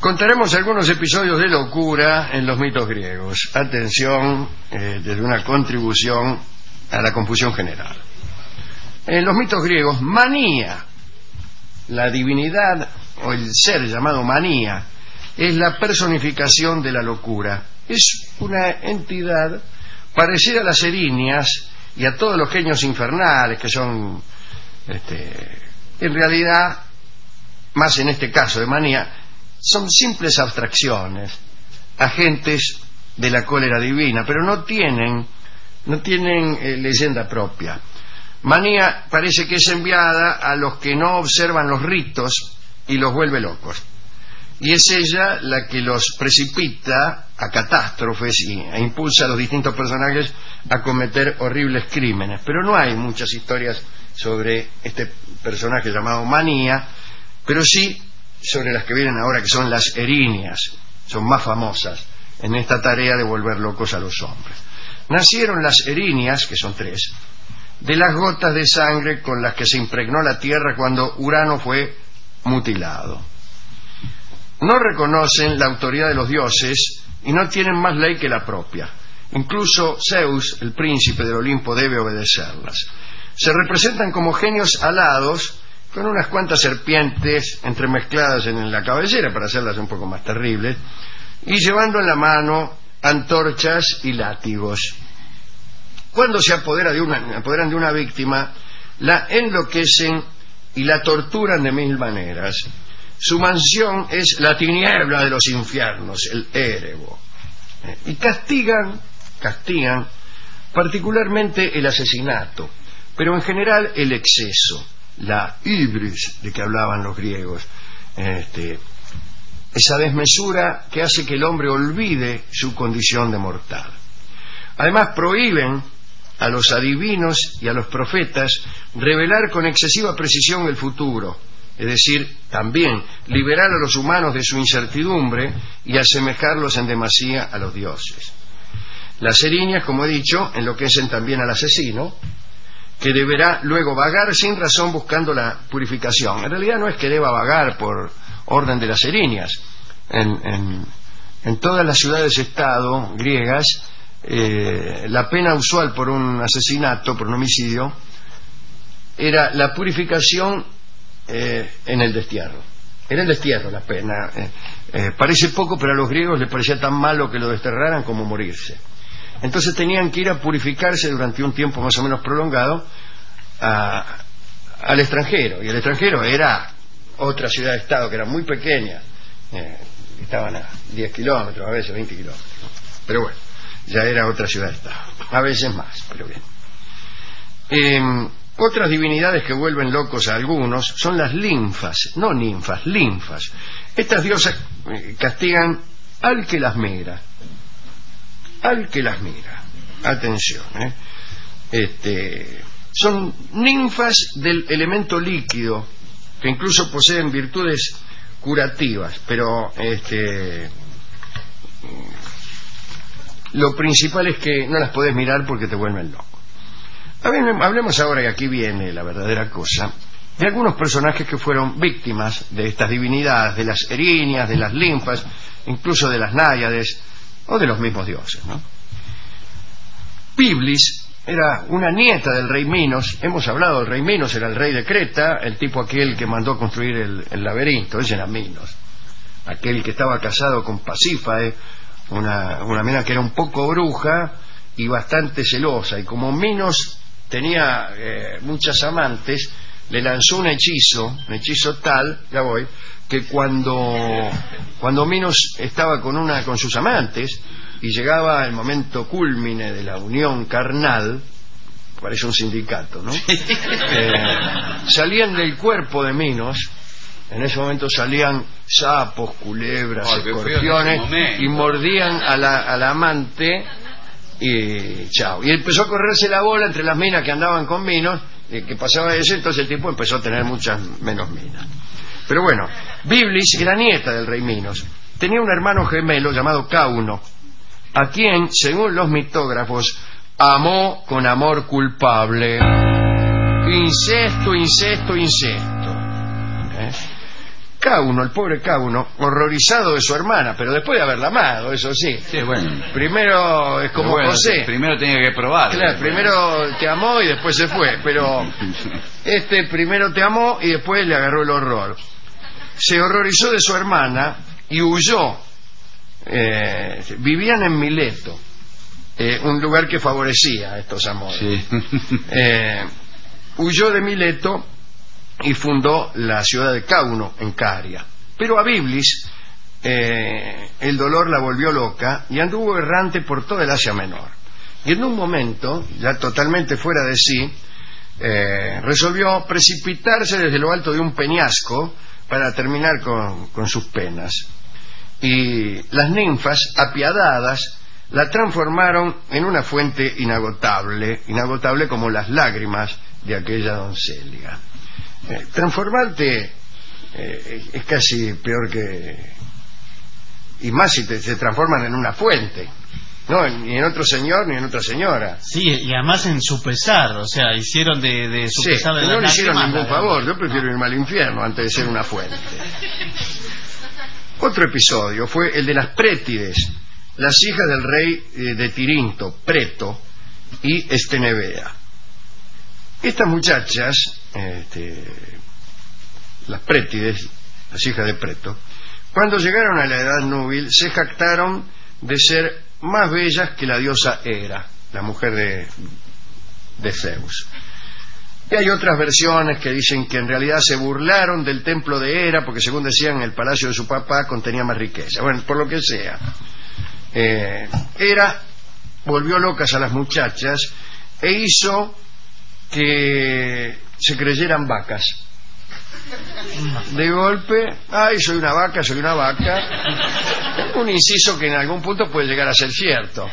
Contaremos algunos episodios de locura en los mitos griegos. Atención, desde una contribución a la confusión general. En los mitos griegos, Manía, la divinidad o el ser llamado Manía, es la personificación de la locura. Es una entidad parecida a las erinias y a todos los genios infernales, que son, en realidad, más en este caso de Manía, son simples abstracciones, agentes de la cólera divina, pero no tienen leyenda propia. Manía parece que es enviada a los que no observan los ritos y los vuelve locos. Y es ella la que los precipita a catástrofes e impulsa a los distintos personajes a cometer horribles crímenes. Pero no hay muchas historias sobre este personaje llamado Manía, pero sí sobre las que vienen ahora, que son las erinias. Son más famosas en esta tarea de volver locos a los hombres. Nacieron las erinias, que son 3, de las gotas de sangre con las que se impregnó la tierra cuando Urano fue mutilado. No reconocen la autoridad de los dioses y no tienen más ley que la propia. Incluso Zeus, el príncipe del Olimpo, debe obedecerlas. Se representan como genios alados con unas cuantas serpientes entremezcladas en la cabellera para hacerlas un poco más terribles, y llevando en la mano antorchas y látigos. Cuando se apoderan de una víctima, la enloquecen y la torturan de 1000 maneras. Su mansión es la tiniebla de los infiernos, el Érebo. Y castigan particularmente el asesinato, pero en general el exceso, la hybris de que hablaban los griegos, esa desmesura que hace que el hombre olvide su condición de mortal. Además prohíben a los adivinos y a los profetas revelar con excesiva precisión el futuro, es decir, también liberar a los humanos de su incertidumbre y asemejarlos en demasía a los dioses. Las erinias, como he dicho, enloquecen también al asesino, que deberá luego vagar sin razón buscando la purificación. En realidad no es que deba vagar por orden de las erinias. En todas las ciudades-estado griegas, la pena usual por un asesinato, por un homicidio, era la purificación en el destierro. Era el destierro la pena. Parece poco, pero a los griegos les parecía tan malo que lo desterraran como morirse. Entonces tenían que ir a purificarse durante un tiempo más o menos prolongado al extranjero. Y el extranjero era otra ciudad-estado que era muy pequeña. Estaban a 10 kilómetros, a veces 20 kilómetros. Pero bueno, ya era otra ciudad-estado. A veces más, pero bien. Otras divinidades que vuelven locos a algunos son las linfas, no ninfas, linfas. Estas diosas castigan al que las mira. Al que las mira. Atención, son ninfas del elemento líquido, que incluso poseen virtudes curativas, pero lo principal es que no las podés mirar porque te vuelven loco. Hablemos ahora, y aquí viene la verdadera cosa, de algunos personajes que fueron víctimas de estas divinidades, de las erinias, de las linfas, incluso de las náyades o de los mismos dioses, ¿no? Biblis era una nieta del rey Minos. Hemos hablado del rey Minos, era el rey de Creta, el tipo aquel que mandó construir el laberinto. Ese era Minos, aquel que estaba casado con Pasífae, una mina que era un poco bruja y bastante celosa, y como Minos tenía muchas amantes, le lanzó un hechizo tal, ya voy, que cuando Minos estaba con sus amantes y llegaba el momento cúlmine de la unión carnal, parece un sindicato, ¿no? Salían del cuerpo de Minos, en ese momento salían sapos, culebras, escorpiones, y mordían a la amante, y chao. Y empezó a correrse la bola entre las minas que andaban con Minos, que pasaba eso, entonces el tipo empezó a tener muchas menos minas. Pero bueno, Biblis era nieta del rey Minos. Tenía un hermano gemelo llamado Cauno, a quien, según los mitógrafos, amó con amor culpable. Incesto. Cauno, el pobre Cauno, horrorizado de su hermana, pero después de haberla amado, eso sí. Sí, bueno. Primero es como bueno, José. Primero tenía que probar. Claro, primero te amó y después se fue, pero primero te amó y después le agarró el horror. Se horrorizó de su hermana y huyó. Vivían en Mileto, un lugar que favorecía a estos amores. Sí. Huyó de Mileto y fundó la ciudad de Cauno en Caria. Pero a Biblis el dolor la volvió loca y anduvo errante por toda el Asia Menor. Y en un momento, ya totalmente fuera de sí, resolvió precipitarse desde lo alto de un peñasco para terminar con sus penas. Y las ninfas, apiadadas, la transformaron en una fuente inagotable como las lágrimas de aquella doncella. Transformarte es casi peor que... Y más si se transforman en una fuente, no, ni en otro señor ni en otra señora. Sí, y además en su pesar, o sea, hicieron de su sí, pesar de no le hicieron ningún favor. Yo prefiero no. irme al infierno antes de ser una fuente. Otro episodio fue el de las Prétides, las hijas del rey de Tirinto, Preto y Estenebea. Estas muchachas, las Prétides, las hijas de Preto, cuando llegaron a la edad núbil se jactaron de ser más bellas que la diosa Hera, la mujer de Zeus. Y hay otras versiones que dicen que en realidad se burlaron del templo de Hera porque, según decían, el palacio de su papá contenía más riqueza. Bueno, por lo que sea, Hera volvió locas a las muchachas e hizo que se creyeran vacas. De golpe, ay, soy una vaca, un inciso que en algún punto puede llegar a ser cierto,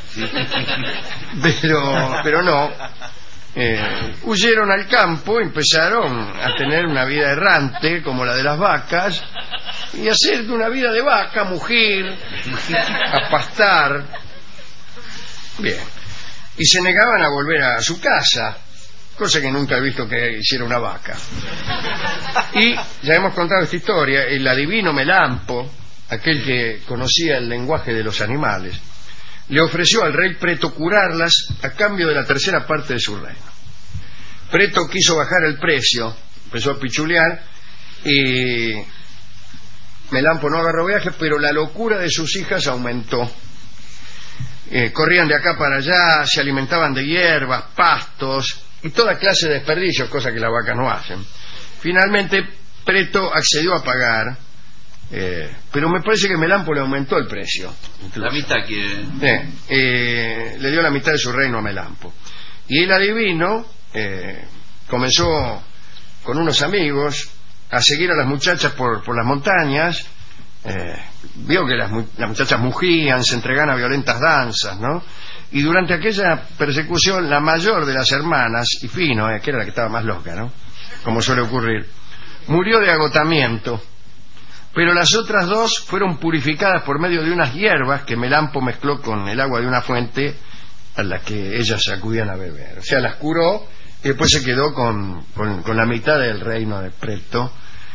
pero no. Huyeron al campo, empezaron a tener una vida errante como la de las vacas y hacer de una vida de vaca, mugir, a pastar. Bien. Y se negaban a volver a su casa, cosa que nunca he visto que hiciera una vaca. Y ya hemos contado esta historia, el adivino Melampo, aquel que conocía el lenguaje de los animales, le ofreció al rey Preto curarlas a cambio de la tercera parte de su reino. Preto quiso bajar el precio, empezó a pichulear y Melampo no agarró viaje, pero la locura de sus hijas aumentó. Corrían de acá para allá, se alimentaban de hierbas, pastos y toda clase de desperdicios, cosa que las vacas no hacen. Finalmente Preto accedió a pagar, pero me parece que Melampo le aumentó el precio. La mitad que... le dio la mitad de su reino a Melampo. Y el adivino comenzó con unos amigos a seguir a las muchachas por las montañas. Vio que las muchachas mugían, se entregaban a violentas danzas, ¿no? Y durante aquella persecución, la mayor de las hermanas, y Fino, que era la que estaba más loca, ¿no?, como suele ocurrir, murió de agotamiento, pero las otras dos fueron purificadas por medio de unas hierbas que Melampo mezcló con el agua de una fuente a la que ellas acudían a beber. O sea, las curó y después se quedó con la mitad del reino de Preto,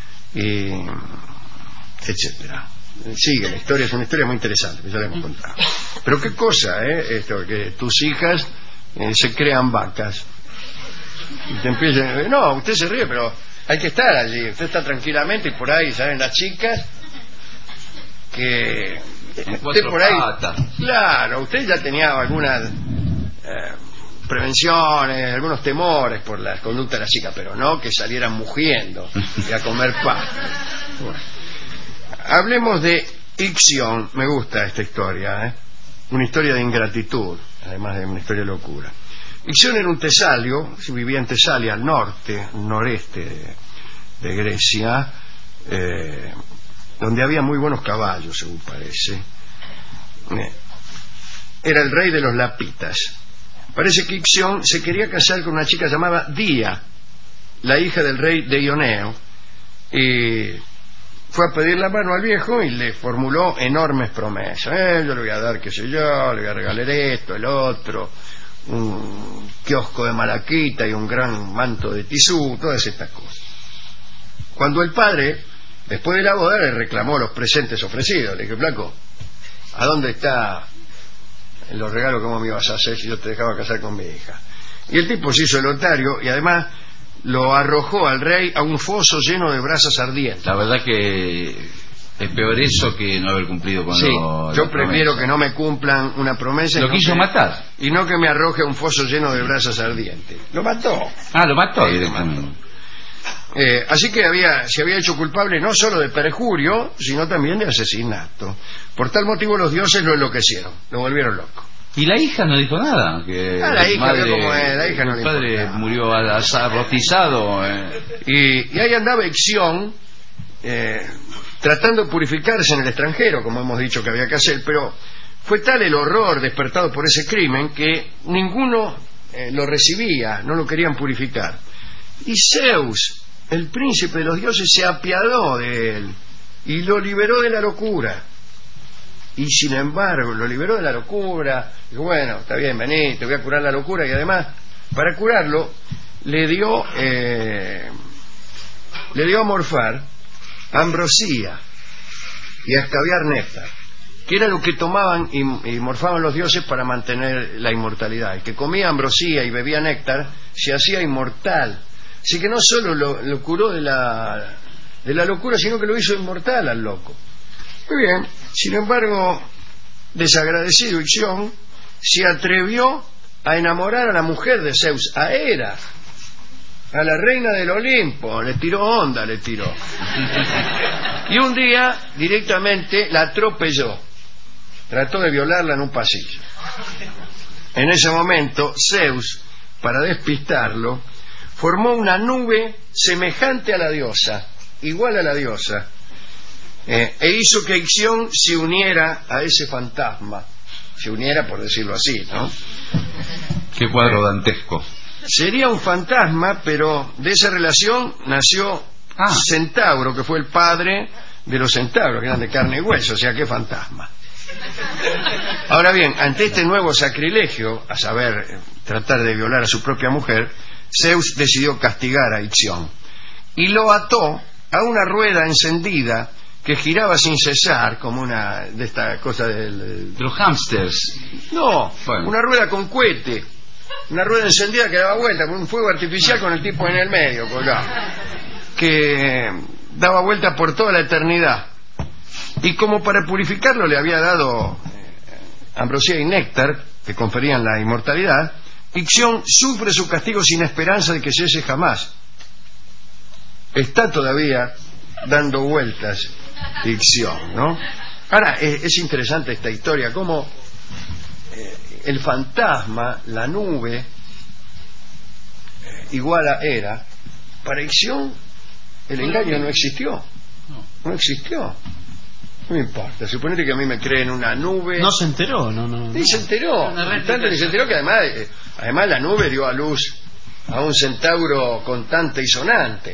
etcétera. Sigue, la historia es una historia muy interesante, que ya la hemos contado. Pero qué cosa, esto, que tus hijas se crean vacas y te empiezan, no, usted se ríe, pero hay que estar allí, usted está tranquilamente y por ahí salen las chicas que usted por ahí, claro, usted ya tenía algunas prevenciones, algunos temores por la conducta de la chica, pero no que salieran mugiendo y a comer pasto. Bueno. Hablemos de Ixión. Me gusta esta historia, una historia de ingratitud, además de una historia de locura. Ixión era un tesalio, vivía en Tesalia, al noreste de Grecia, donde había muy buenos caballos, según parece. Era el rey de los lapitas. Parece que Ixión se quería casar con una chica llamada Dia, la hija del rey de Ioneo, y fue a pedir la mano al viejo y le formuló enormes promesas. Yo le voy a dar, qué sé yo, le voy a regalar esto, el otro, un kiosco de malaquita y un gran manto de tisú, todas estas cosas. Cuando el padre Después de la boda le reclamó los presentes ofrecidos. Le dije, flaco, ¿a dónde está los regalos que vos me ibas a hacer si yo te dejaba casar con mi hija? Y el tipo se hizo el otario y además lo arrojó al rey a un foso lleno de brasas ardientes. La verdad que es peor eso que no haber cumplido con Sí, yo prefiero que no me cumplan una promesa. Lo quiso matar. Y no que me arroje a un foso lleno de brasas ardientes. Lo mató. Ah, lo mató Sí, directamente. Así que se había hecho culpable no solo de perjurio, sino también de asesinato. Por tal motivo los dioses lo enloquecieron, lo volvieron loco. Y la hija no dijo nada. Que La hija, ve cómo es, la hija no le el padre importaba. murió rostizado. Y ahí andaba Ixión, tratando de purificarse en el extranjero, como hemos dicho que había que hacer, pero fue tal el horror despertado por ese crimen que ninguno lo recibía, no lo querían purificar. Y Zeus, el príncipe de los dioses, se apiadó de él y lo liberó de la locura. Y sin embargo lo liberó de la locura. Dijo, bueno, está bien, vení, te voy a curar la locura. Y además, para curarlo, le dio a morfar ambrosía y a escabiar néctar, que era lo que tomaban y morfaban los dioses para mantener la inmortalidad. El que comía ambrosía y bebía néctar se hacía inmortal. Así que no solo lo curó de la locura, sino que lo hizo inmortal al loco. Muy bien, sin embargo, desagradecido Ixión se atrevió a enamorar a la mujer de Zeus, a Hera, a la reina del Olimpo. Le tiró onda, le tiró. Y un día directamente la atropelló, trató de violarla en un pasillo. En ese momento Zeus, para despistarlo, formó una nube semejante a la diosa, igual a la diosa, e hizo que Ixión se uniera a ese fantasma. Se uniera, por decirlo así, ¿no? Qué cuadro dantesco. Sería un fantasma, pero de esa relación nació Centauro, que fue el padre de los centauros, que eran de carne y hueso, o sea, qué fantasma. Ahora bien, ante este nuevo sacrilegio, a saber, tratar de violar a su propia mujer, Zeus decidió castigar a Ixión y lo ató a una rueda encendida que giraba sin cesar, como una de estas cosas de los hámsters. No, bueno, una rueda con cohete, una rueda encendida que daba vuelta con un fuego artificial con el tipo en el medio colgado, que daba vuelta por toda la eternidad. Y como para purificarlo le había dado ambrosía y néctar que conferían la inmortalidad, Ixión sufre su castigo sin esperanza de que cese jamás. Está todavía dando vueltas Ixión, ¿no? Ahora, es interesante esta historia, cómo el fantasma, la nube, igual a Hera, para Ixión el engaño no existió. No existió. No me importa, suponete que a mí me creen una nube. No se enteró, no. Ni se enteró. Tanto que se enteró que además la nube dio a luz a un centauro contante y sonante.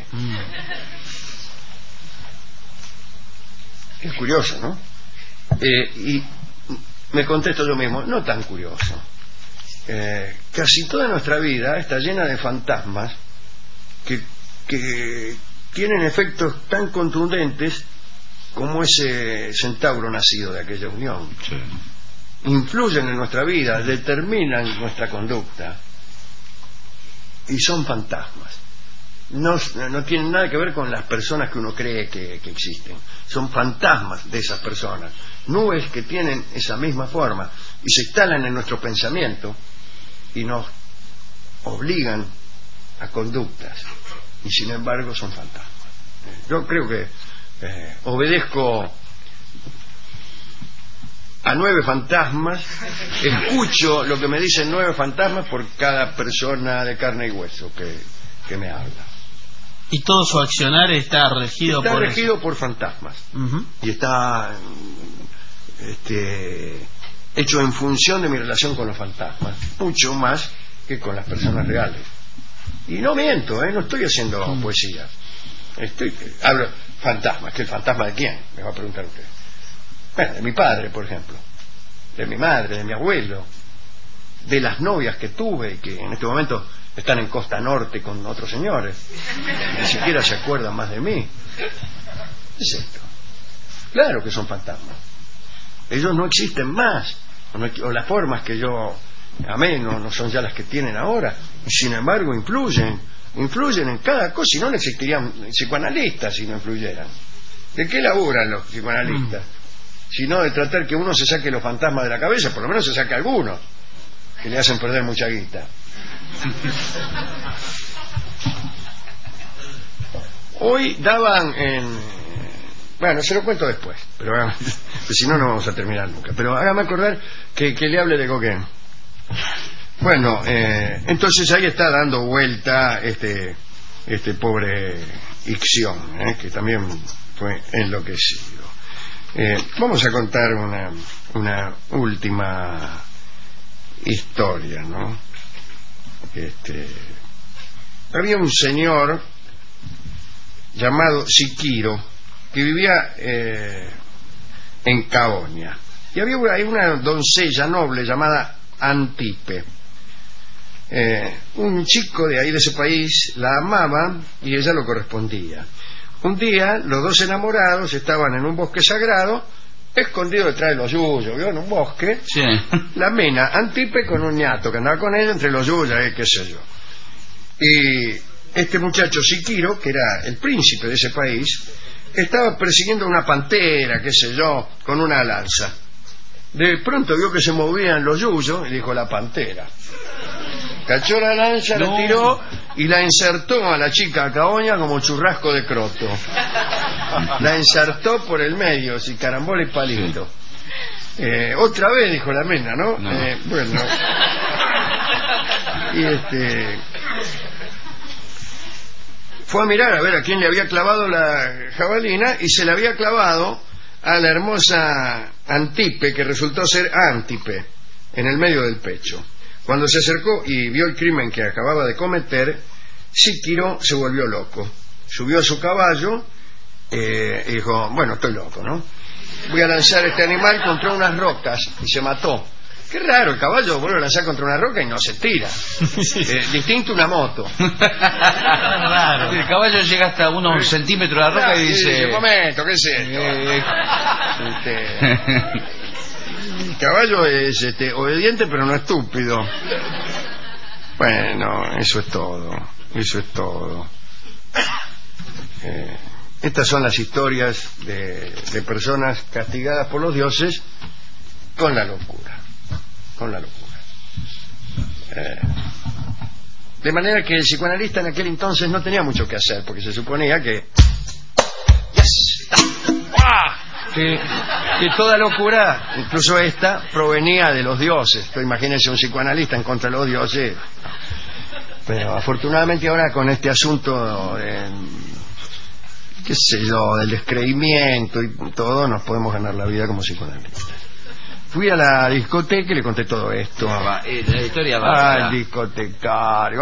Es curioso, ¿no? Y me contesto yo mismo, no tan curioso. Casi toda nuestra vida está llena de fantasmas que tienen efectos tan contundentes como ese centauro nacido de aquella unión. Sí. Influyen en nuestra vida, determinan nuestra conducta y son fantasmas. No tienen nada que ver con las personas que uno cree que existen. Son fantasmas de esas personas, nubes que tienen esa misma forma y se instalan en nuestro pensamiento y nos obligan a conductas, y sin embargo son fantasmas. Yo creo que obedezco a 9 fantasmas, escucho lo que me dicen 9 fantasmas por cada persona de carne y hueso que me habla. Y todo su accionar está regido por fantasmas. Y está hecho en función de mi relación con los fantasmas, mucho más que con las personas reales. Y no miento, no estoy haciendo poesía. Hablo fantasmas. ¿Que el fantasma de quién? Me va a preguntar usted. Bueno, de mi padre, por ejemplo, de mi madre, de mi abuelo, de las novias que tuve y que en este momento están en Costa Norte con otros señores, ni siquiera se acuerdan más de mí. es esto. Claro que son fantasmas. Ellos no existen más, o las formas que yo amé no son ya las que tienen ahora, y sin embargo influyen en cada cosa, y no existirían psicoanalistas si no influyeran. ¿De qué laburan los psicoanalistas? Sino de tratar que uno se saque los fantasmas de la cabeza, por lo menos se saque algunos, que le hacen perder mucha guita. Hoy daban bueno, se lo cuento después, pero si no, no vamos a terminar nunca. Pero hágame acordar que le hable de Gauguin. Bueno, entonces ahí está dando vuelta este pobre Ixión, que también fue enloquecido. Vamos a contar una última historia, ¿no? Había un señor llamado Siquiro que vivía en Caonia, y había una doncella noble llamada Antipe. Un chico de ahí, de ese país, la amaba y ella lo correspondía. Un día los dos enamorados estaban en un bosque sagrado, escondido detrás de los yuyos, ¿vio? En un bosque. Sí. La mina Antipe con un ñato que andaba con ella entre los yuyos, qué sé yo. Y este muchacho Siquiro, que era el príncipe de ese país, estaba persiguiendo una pantera, qué sé yo, con una lanza. De pronto vio que se movían los yuyos y dijo: la pantera. Cachó la lanza, la tiró y la insertó a la chica a Caoña como churrasco de croto. La insertó por el medio, así, carambola y palito. Otra vez, dijo la mena, ¿no? Bueno. Y fue a mirar a ver a quién le había clavado la jabalina, y se le había clavado a la hermosa Antipe, que resultó ser Antipe, en el medio del pecho. Cuando se acercó y vio el crimen que acababa de cometer, Siquiro se volvió loco. Subió a su caballo y dijo: bueno, estoy loco, ¿no? Voy a lanzar este animal contra unas rocas, y se mató. Qué raro, el caballo vuelve a lanzar contra una roca y no se tira. Distinto una moto. Raro. El caballo llega hasta unos centímetros de la roca y dice: un momento, ¿qué es esto? El caballo es obediente pero no estúpido. Bueno, eso es todo. Estas son las historias de personas castigadas por los dioses con la locura. De manera que el psicoanalista en aquel entonces no tenía mucho que hacer, porque se suponía que que toda locura, incluso esta, provenía de los dioses. Entonces, imagínense un psicoanalista en contra de los dioses. Pero afortunadamente ahora, con este asunto qué sé yo, del descreimiento y todo, nos podemos ganar la vida como psicoanalistas. Fui a la discoteca y le conté todo esto. La historia va. Al discotecario.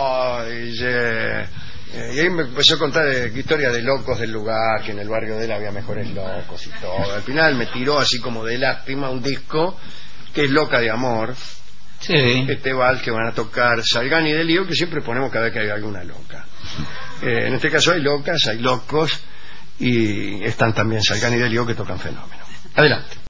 Y ahí me empezó a contar historias de locos del lugar, que en el barrio de él había mejores locos y todo. Al final me tiró, así como de lástima, un disco que es Loca de Amor. Sí. Este vals que van a tocar Salgán y Delío, que siempre ponemos cada vez que hay alguna loca. En este caso hay locas, hay locos, y están también Salgán y Delío, que tocan fenómeno. Adelante.